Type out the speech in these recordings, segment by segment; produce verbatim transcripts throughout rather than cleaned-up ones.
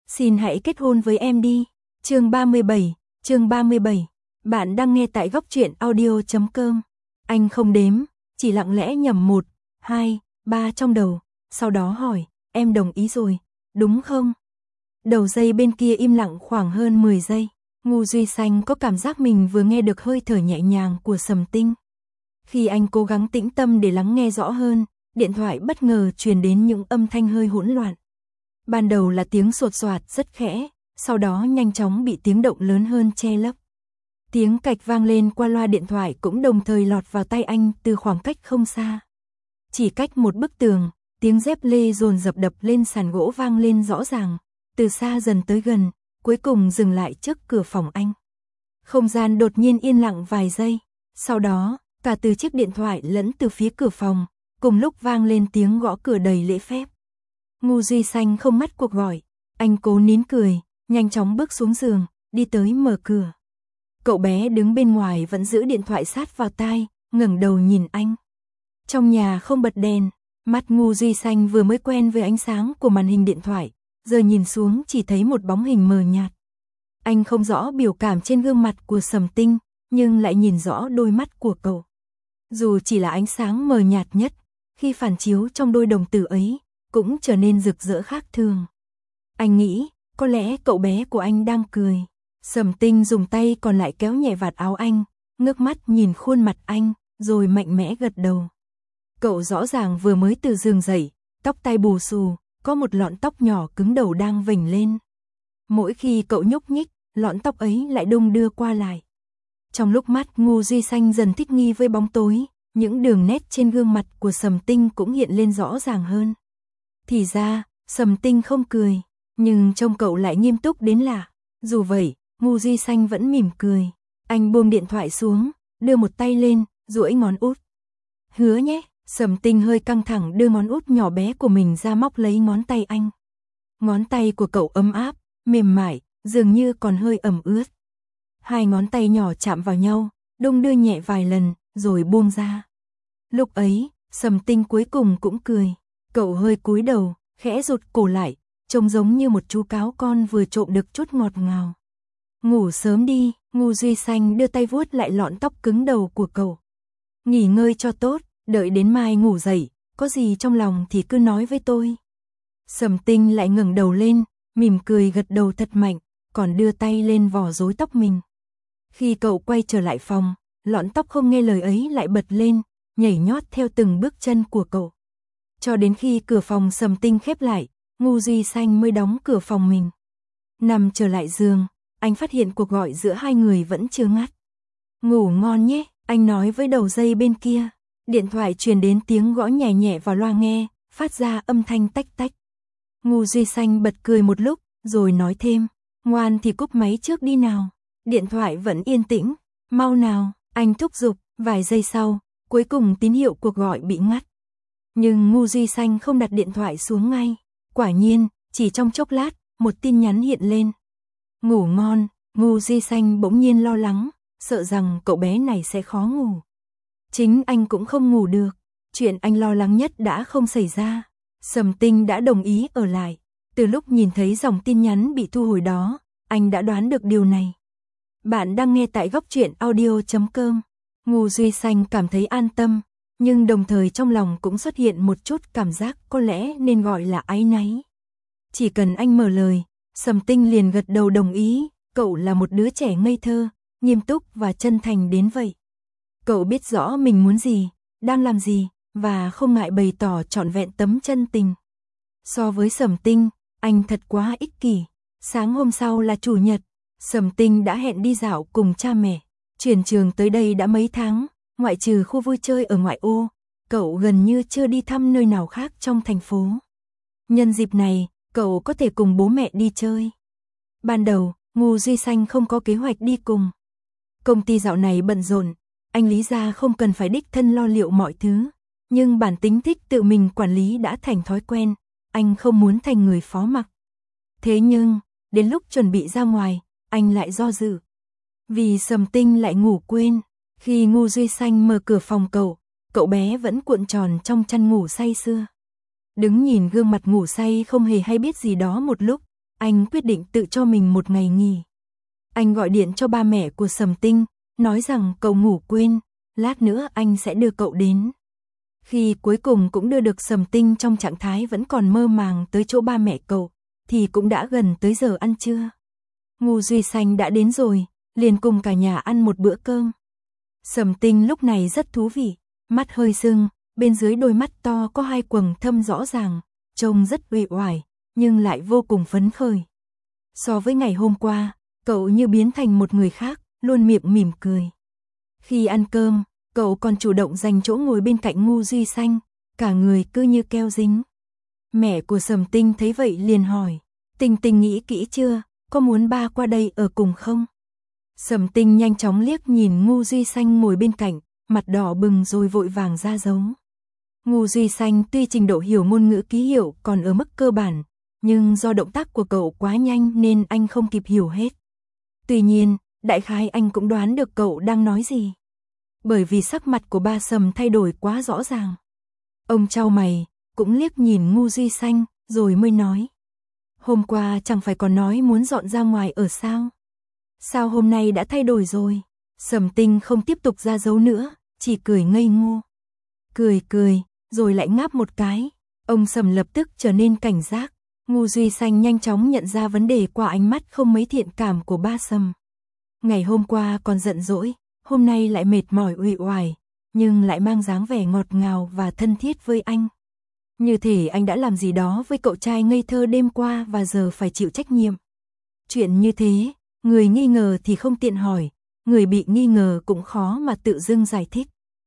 Xin hãy kết hôn với em đi. Chương ba mươi bảy, chương ba mươi bảy. Bạn đang nghe tại góc truyện audio chấm com. Anh không đếm, chỉ lặng lẽ nhẩm một, hai, ba trong đầu, sau đó hỏi, em đồng ý rồi, đúng không? Đầu dây bên kia im lặng khoảng hơn mười giây. Ngô Duy Xanh có cảm giác mình vừa nghe được hơi thở nhẹ nhàng của Sầm Tinh. Khi anh cố gắng tĩnh tâm để lắng nghe rõ hơn, điện thoại bất ngờ truyền đến những âm thanh hơi hỗn loạn. Ban đầu là tiếng sột soạt rất khẽ, sau đó nhanh chóng bị tiếng động lớn hơn che lấp. Tiếng cạch vang lên qua loa điện thoại cũng đồng thời lọt vào tai anh từ khoảng cách không xa. Chỉ cách một bức tường, tiếng dép lê dồn dập đập lên sàn gỗ vang lên rõ ràng, từ xa dần tới gần, cuối cùng dừng lại trước cửa phòng anh. Không gian đột nhiên yên lặng vài giây, sau đó, cả từ chiếc điện thoại lẫn từ phía cửa phòng, cùng lúc vang lên tiếng gõ cửa đầy lễ phép. Ngô Duy Xanh không ngắt cuộc gọi, anh cố nín cười, nhanh chóng bước xuống giường, đi tới mở cửa. Cậu bé đứng bên ngoài vẫn giữ điện thoại sát vào tai, ngẩng đầu nhìn anh. Trong nhà không bật đèn, mắt Ngô Duy Xanh vừa mới quen với ánh sáng của màn hình điện thoại, giờ nhìn xuống chỉ thấy một bóng hình mờ nhạt. Anh không rõ biểu cảm trên gương mặt của Sầm Tinh, nhưng lại nhìn rõ đôi mắt của cậu. Dù chỉ là ánh sáng mờ nhạt nhất, khi phản chiếu trong đôi đồng tử ấy, cũng trở nên rực rỡ khác thường. Anh nghĩ, có lẽ cậu bé của anh đang cười. Sầm Tinh dùng tay còn lại kéo nhẹ vạt áo anh, ngước mắt nhìn khuôn mặt anh, rồi mạnh mẽ gật đầu. Cậu rõ ràng vừa mới từ giường dậy, tóc tai bù xù, có một lọn tóc nhỏ cứng đầu đang vểnh lên. Mỗi khi cậu nhúc nhích, lọn tóc ấy lại đung đưa qua lại. Trong lúc mắt Ngô Duy Xanh dần thích nghi với bóng tối, những đường nét trên gương mặt của Sầm Tinh cũng hiện lên rõ ràng hơn. Thì ra, Sầm Tinh không cười, nhưng trông cậu lại nghiêm túc đến lạ. Dù vậy, Ngô Duy Xanh vẫn mỉm cười. Anh buông điện thoại xuống, đưa một tay lên, duỗi ngón út. Hứa nhé. Sầm Tinh hơi căng thẳng đưa ngón út nhỏ bé của mình ra móc lấy ngón tay anh. Ngón tay của cậu ấm áp, mềm mại, dường như còn hơi ẩm ướt. Hai ngón tay nhỏ chạm vào nhau, đung đưa nhẹ vài lần, rồi buông ra. Lúc ấy, Sầm Tinh cuối cùng cũng cười. Cậu hơi cúi đầu, khẽ rụt cổ lại, trông giống như một chú cáo con vừa trộm được chút ngọt ngào. Ngủ sớm đi, Ngô Duy Xanh đưa tay vuốt lại lọn tóc cứng đầu của cậu. Nghỉ ngơi cho tốt, đợi đến mai ngủ dậy, có gì trong lòng thì cứ nói với tôi. Sầm Tinh lại ngẩng đầu lên, mỉm cười gật đầu thật mạnh, còn đưa tay lên vò rối tóc mình. Khi cậu quay trở lại phòng, lọn tóc không nghe lời ấy lại bật lên, nhảy nhót theo từng bước chân của cậu. Cho đến khi cửa phòng Sầm Tinh khép lại, Ngô Duy Xanh mới đóng cửa phòng mình. Nằm trở lại giường, anh phát hiện cuộc gọi giữa hai người vẫn chưa ngắt. Ngủ ngon nhé, anh nói với đầu dây bên kia. Điện thoại truyền đến tiếng gõ nhẹ nhẹ vào loa nghe, phát ra âm thanh tách tách. Ngô Duy Xanh bật cười một lúc, rồi nói thêm, ngoan thì cúp máy trước đi nào. Điện thoại vẫn yên tĩnh, mau nào, anh thúc giục, vài giây sau, cuối cùng tín hiệu cuộc gọi bị ngắt. Nhưng Ngô Duy Xanh không đặt điện thoại xuống ngay. Quả nhiên, chỉ trong chốc lát, một tin nhắn hiện lên. Ngủ ngon, Ngô Duy Xanh bỗng nhiên lo lắng, sợ rằng cậu bé này sẽ khó ngủ. Chính anh cũng không ngủ được, chuyện anh lo lắng nhất đã không xảy ra. Sầm Tinh đã đồng ý ở lại. Từ lúc nhìn thấy dòng tin nhắn bị thu hồi đó, anh đã đoán được điều này. Bạn đang nghe tại góc truyện audio chấm com. Ngô Duy Xanh cảm thấy an tâm, nhưng đồng thời trong lòng cũng xuất hiện một chút cảm giác có lẽ nên gọi là áy náy. Chỉ cần anh mở lời, Sầm Tinh liền gật đầu đồng ý, cậu là một đứa trẻ ngây thơ, nghiêm túc và chân thành đến vậy. Cậu biết rõ mình muốn gì, đang làm gì, và không ngại bày tỏ trọn vẹn tấm chân tình. So với Sầm Tinh, anh thật quá ích kỷ. Sáng hôm sau là chủ nhật, Sầm Tinh đã hẹn đi dạo cùng cha mẹ. Chuyển trường tới đây đã mấy tháng, ngoại trừ khu vui chơi ở ngoại ô, cậu gần như chưa đi thăm nơi nào khác trong thành phố. Nhân dịp này, cậu có thể cùng bố mẹ đi chơi. Ban đầu, Ngô Duy Xanh không có kế hoạch đi cùng. Công ty dạo này bận rộn, anh Lý gia không cần phải đích thân lo liệu mọi thứ, nhưng bản tính thích tự mình quản lý đã thành thói quen, anh không muốn thành người phó mặc. Thế nhưng, đến lúc chuẩn bị ra ngoài, anh lại do dự. Vì Sầm Tinh lại ngủ quên, khi Ngô Duy Xanh mở cửa phòng cậu, cậu bé vẫn cuộn tròn trong chăn ngủ say sưa. Đứng nhìn gương mặt ngủ say không hề hay biết gì đó một lúc, anh quyết định tự cho mình một ngày nghỉ. Anh gọi điện cho ba mẹ của Sầm Tinh, nói rằng cậu ngủ quên, lát nữa anh sẽ đưa cậu đến. Khi cuối cùng cũng đưa được Sầm Tinh trong trạng thái vẫn còn mơ màng tới chỗ ba mẹ cậu, thì cũng đã gần tới giờ ăn trưa. Ngô Duy Xanh đã đến rồi, liền cùng cả nhà ăn một bữa cơm. Sầm Tinh lúc này rất thú vị, mắt hơi sưng, bên dưới đôi mắt to có hai quầng thâm rõ ràng, trông rất uể oải, nhưng lại vô cùng phấn khởi. So với ngày hôm qua, cậu như biến thành một người khác, luôn miệng mỉm cười. Khi ăn cơm, cậu còn chủ động dành chỗ ngồi bên cạnh Ngô Duy Xanh, cả người cứ như keo dính. Mẹ của Sầm Tinh thấy vậy liền hỏi, Tinh Tinh nghĩ kỹ chưa, có muốn ba qua đây ở cùng không? Sầm Tinh nhanh chóng liếc nhìn Ngô Duy Xanh ngồi bên cạnh, mặt đỏ bừng rồi vội vàng ra dấu. Ngô Duy Xanh tuy trình độ hiểu ngôn ngữ ký hiệu còn ở mức cơ bản, nhưng do động tác của cậu quá nhanh nên anh không kịp hiểu hết. Tuy nhiên, đại khái anh cũng đoán được cậu đang nói gì. Bởi vì sắc mặt của ba Sầm thay đổi quá rõ ràng. Ông chau mày, cũng liếc nhìn Ngô Duy Xanh, rồi mới nói. Hôm qua chẳng phải còn nói muốn dọn ra ngoài ở sao? Sao hôm nay đã thay đổi rồi? Sầm Tinh không tiếp tục ra dấu nữa, chỉ cười ngây ngô. Cười cười, rồi lại ngáp một cái. Ông Sầm lập tức trở nên cảnh giác. Ngô Duy Xanh nhanh chóng nhận ra vấn đề qua ánh mắt không mấy thiện cảm của ba Sầm. Ngày hôm qua còn giận dỗi, hôm nay lại mệt mỏi uể oải, nhưng lại mang dáng vẻ ngọt ngào và thân thiết với anh. Như thể anh đã làm gì đó với cậu trai ngây thơ đêm qua và giờ phải chịu trách nhiệm. Chuyện như thế, người nghi ngờ thì không tiện hỏi, người bị nghi ngờ cũng khó mà tự dưng giải thích.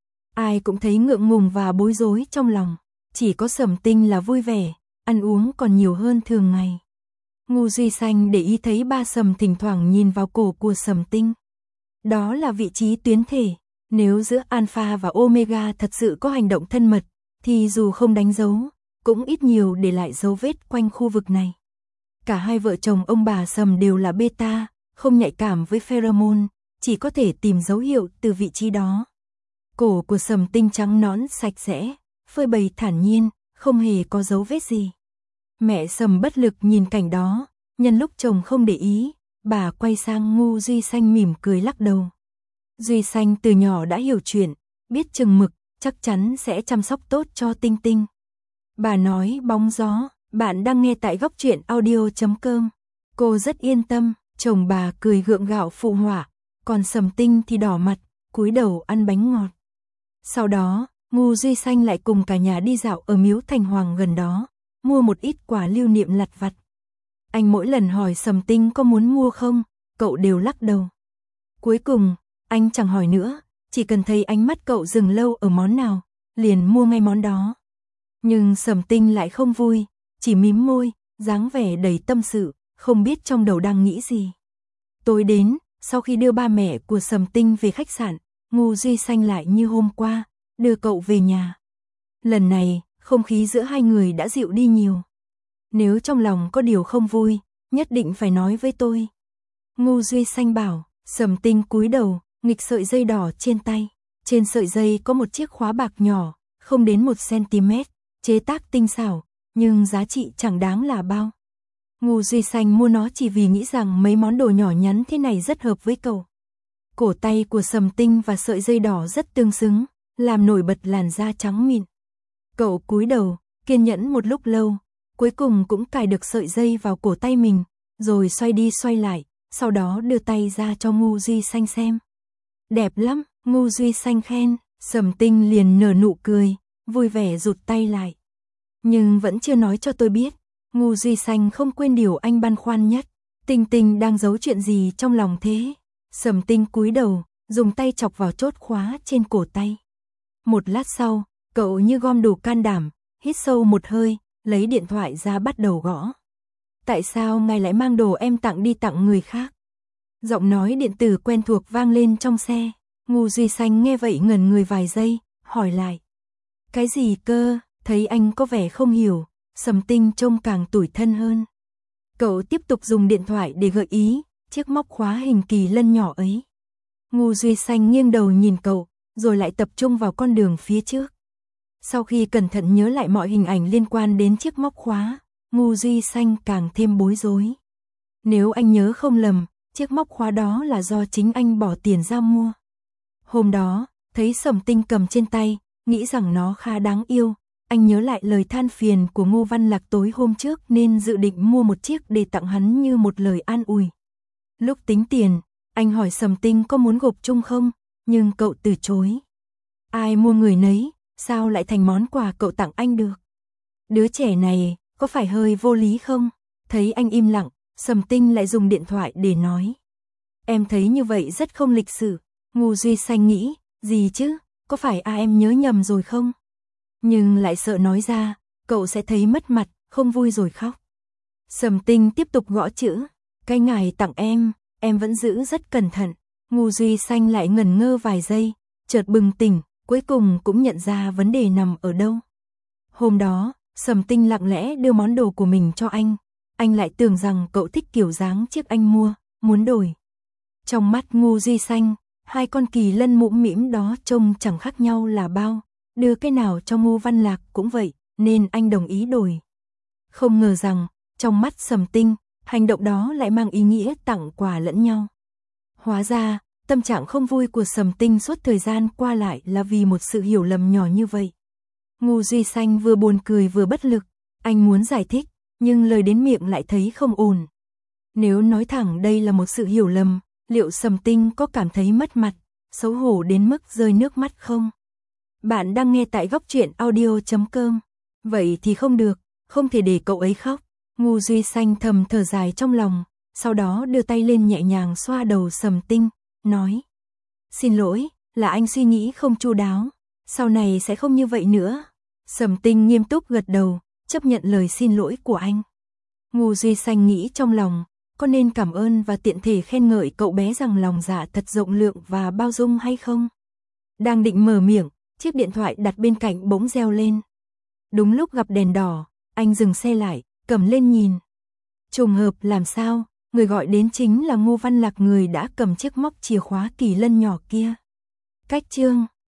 Ai cũng thấy ngượng ngùng và bối rối trong lòng, chỉ có Sầm Tinh là vui vẻ, ăn uống còn nhiều hơn thường ngày. Ngô Duy Xanh để ý thấy ba Sầm thỉnh thoảng nhìn vào cổ của Sầm Tinh. Đó là vị trí tuyến thể, nếu giữa Alpha và Omega thật sự có hành động thân mật, thì dù không đánh dấu, cũng ít nhiều để lại dấu vết quanh khu vực này. Cả hai vợ chồng ông bà Sầm đều là beta, không nhạy cảm với pheromone, chỉ có thể tìm dấu hiệu từ vị trí đó. Cổ của Sầm Tinh trắng nõn sạch sẽ, phơi bày thản nhiên, không hề có dấu vết gì. Mẹ Sầm bất lực nhìn cảnh đó, nhân lúc chồng không để ý, bà quay sang Ngô Duy Xanh mỉm cười lắc đầu. Duy Xanh từ nhỏ đã hiểu chuyện, biết chừng mực, chắc chắn sẽ chăm sóc tốt cho Tinh Tinh. Bà nói bóng gió, bạn đang nghe tại góc truyện audio chấm com. Cô rất yên tâm, chồng bà cười gượng gạo phụ họa, còn Sầm Tinh thì đỏ mặt, cúi đầu ăn bánh ngọt. Sau đó, Ngô Duy Xanh lại cùng cả nhà đi dạo ở miếu Thành Hoàng gần đó, mua một ít quà lưu niệm lặt vặt. Anh mỗi lần hỏi Sầm Tinh có muốn mua không, cậu đều lắc đầu. Cuối cùng, anh chẳng hỏi nữa, chỉ cần thấy ánh mắt cậu dừng lâu ở món nào, liền mua ngay món đó. Nhưng Sầm Tinh lại không vui, chỉ mím môi, dáng vẻ đầy tâm sự, không biết trong đầu đang nghĩ gì. Tối đến, sau khi đưa ba mẹ của Sầm Tinh về khách sạn, Ngô Duy Xanh lại như hôm qua, đưa cậu về nhà. Lần này, không khí giữa hai người đã dịu đi nhiều. Nếu trong lòng có điều không vui, nhất định phải nói với tôi. Ngô Duy Xanh bảo. Sầm Tinh cúi đầu, nghịch sợi dây đỏ trên tay. Trên sợi dây có một chiếc khóa bạc nhỏ, không đến một xăng-ti-mét, chế tác tinh xảo, nhưng giá trị chẳng đáng là bao. Ngô Duy Xanh mua nó chỉ vì nghĩ rằng mấy món đồ nhỏ nhắn thế này rất hợp với cậu. Cổ tay của Sầm Tinh và sợi dây đỏ rất tương xứng, làm nổi bật làn da trắng mịn. Cậu cúi đầu, kiên nhẫn một lúc lâu, cuối cùng cũng cài được sợi dây vào cổ tay mình, rồi xoay đi xoay lại, sau đó đưa tay ra cho Ngô Duy Xanh xem. Đẹp lắm, Ngô Duy Xanh khen, Sầm Tinh liền nở nụ cười, vui vẻ rụt tay lại. Nhưng vẫn chưa nói cho tôi biết, Ngô Duy Xanh không quên điều anh băn khoăn nhất. Tinh Tinh đang giấu chuyện gì trong lòng thế? Sầm Tinh cúi đầu, dùng tay chọc vào chốt khóa trên cổ tay. Một lát sau, cậu như gom đủ can đảm, hít sâu một hơi, lấy điện thoại ra bắt đầu gõ. Tại sao ngài lại mang đồ em tặng đi tặng người khác? Giọng nói điện tử quen thuộc vang lên trong xe. Ngô Duy Xanh nghe vậy ngẩn người vài giây, hỏi lại. Cái gì cơ? Thấy anh có vẻ không hiểu, Sầm Tinh trông càng tủi thân hơn. Cậu tiếp tục dùng điện thoại để gợi ý chiếc móc khóa hình kỳ lân nhỏ ấy. Ngô Duy Xanh nghiêng đầu nhìn cậu, rồi lại tập trung vào con đường phía trước. Sau khi cẩn thận nhớ lại mọi hình ảnh liên quan đến chiếc móc khóa, Ngô Duy Xanh càng thêm bối rối. Nếu anh nhớ không lầm, chiếc móc khóa đó là do chính anh bỏ tiền ra mua. Hôm đó, thấy Sầm Tinh cầm trên tay, nghĩ rằng nó khá đáng yêu. Anh nhớ lại lời than phiền của Ngô Văn Lạc tối hôm trước nên dự định mua một chiếc để tặng hắn như một lời an ủi. Lúc tính tiền, anh hỏi Sầm Tinh có muốn gộp chung không, nhưng cậu từ chối. Ai mua người nấy, sao lại thành món quà cậu tặng anh được? Đứa trẻ này, có phải hơi vô lý không? Thấy anh im lặng, Sầm Tinh lại dùng điện thoại để nói. Em thấy như vậy rất không lịch sự. Ngô Duy Xanh nghĩ, gì chứ, có phải à em nhớ nhầm rồi không? Nhưng lại sợ nói ra, cậu sẽ thấy mất mặt, không vui rồi khóc. Sầm Tinh tiếp tục gõ chữ, cái ngài tặng em, em vẫn giữ rất cẩn thận. Ngô Duy Xanh lại ngẩn ngơ vài giây, chợt bừng tỉnh, cuối cùng cũng nhận ra vấn đề nằm ở đâu. Hôm đó, Sầm Tinh lặng lẽ đưa món đồ của mình cho anh, anh lại tưởng rằng cậu thích kiểu dáng chiếc anh mua, muốn đổi. Trong mắt Ngô Duy Xanh, hai con kỳ lân mũm mĩm đó trông chẳng khác nhau là bao, đưa cái nào cho Ngô Văn Lạc cũng vậy, nên anh đồng ý đổi. Không ngờ rằng, trong mắt Sầm Tinh, hành động đó lại mang ý nghĩa tặng quà lẫn nhau. Hóa ra, tâm trạng không vui của Sầm Tinh suốt thời gian qua lại là vì một sự hiểu lầm nhỏ như vậy. Ngô Duy Xanh vừa buồn cười vừa bất lực, anh muốn giải thích, nhưng lời đến miệng lại thấy không ổn. Nếu nói thẳng đây là một sự hiểu lầm, liệu Sầm Tinh có cảm thấy mất mặt, xấu hổ đến mức rơi nước mắt không? Bạn đang nghe tại góc truyện audio chấm com. Vậy thì không được, không thể để cậu ấy khóc. Ngô Duy Xanh thầm thở dài trong lòng, sau đó đưa tay lên nhẹ nhàng xoa đầu Sầm Tinh, nói. Xin lỗi, là anh suy nghĩ không chu đáo, sau này sẽ không như vậy nữa. Sầm Tinh nghiêm túc gật đầu, chấp nhận lời xin lỗi của anh. Ngô Duy Xanh nghĩ trong lòng, có nên cảm ơn và tiện thể khen ngợi cậu bé rằng lòng dạ thật rộng lượng và bao dung hay không? Đang định mở miệng, chiếc điện thoại đặt bên cạnh bỗng reo lên. Đúng lúc gặp đèn đỏ, anh dừng xe lại, cầm lên nhìn. Trùng hợp làm sao, người gọi đến chính là Ngô Văn Lạc, người đã cầm chiếc móc chìa khóa kỳ lân nhỏ kia. Cách chương